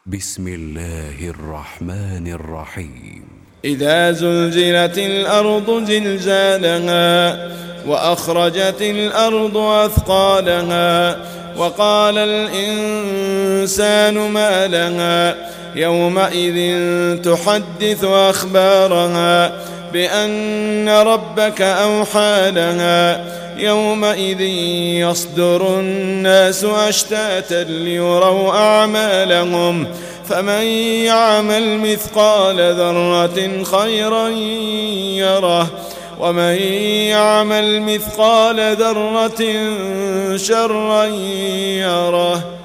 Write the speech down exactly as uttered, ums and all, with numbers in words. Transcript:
بسم الله الرحمن الرحيم. إذا زلزلت الأرض زلزالها وأخرجت الأرض أثقالها وقال الإنسان ما لها يومئذ تحدث أخبارها بأن ربك أوحى لها يومئذ يصدر الناس أشتاتا ليروا أعمالهم فمن يعمل مثقال ذرة خيرا يره ومن يعمل مثقال ذرة شرا يره.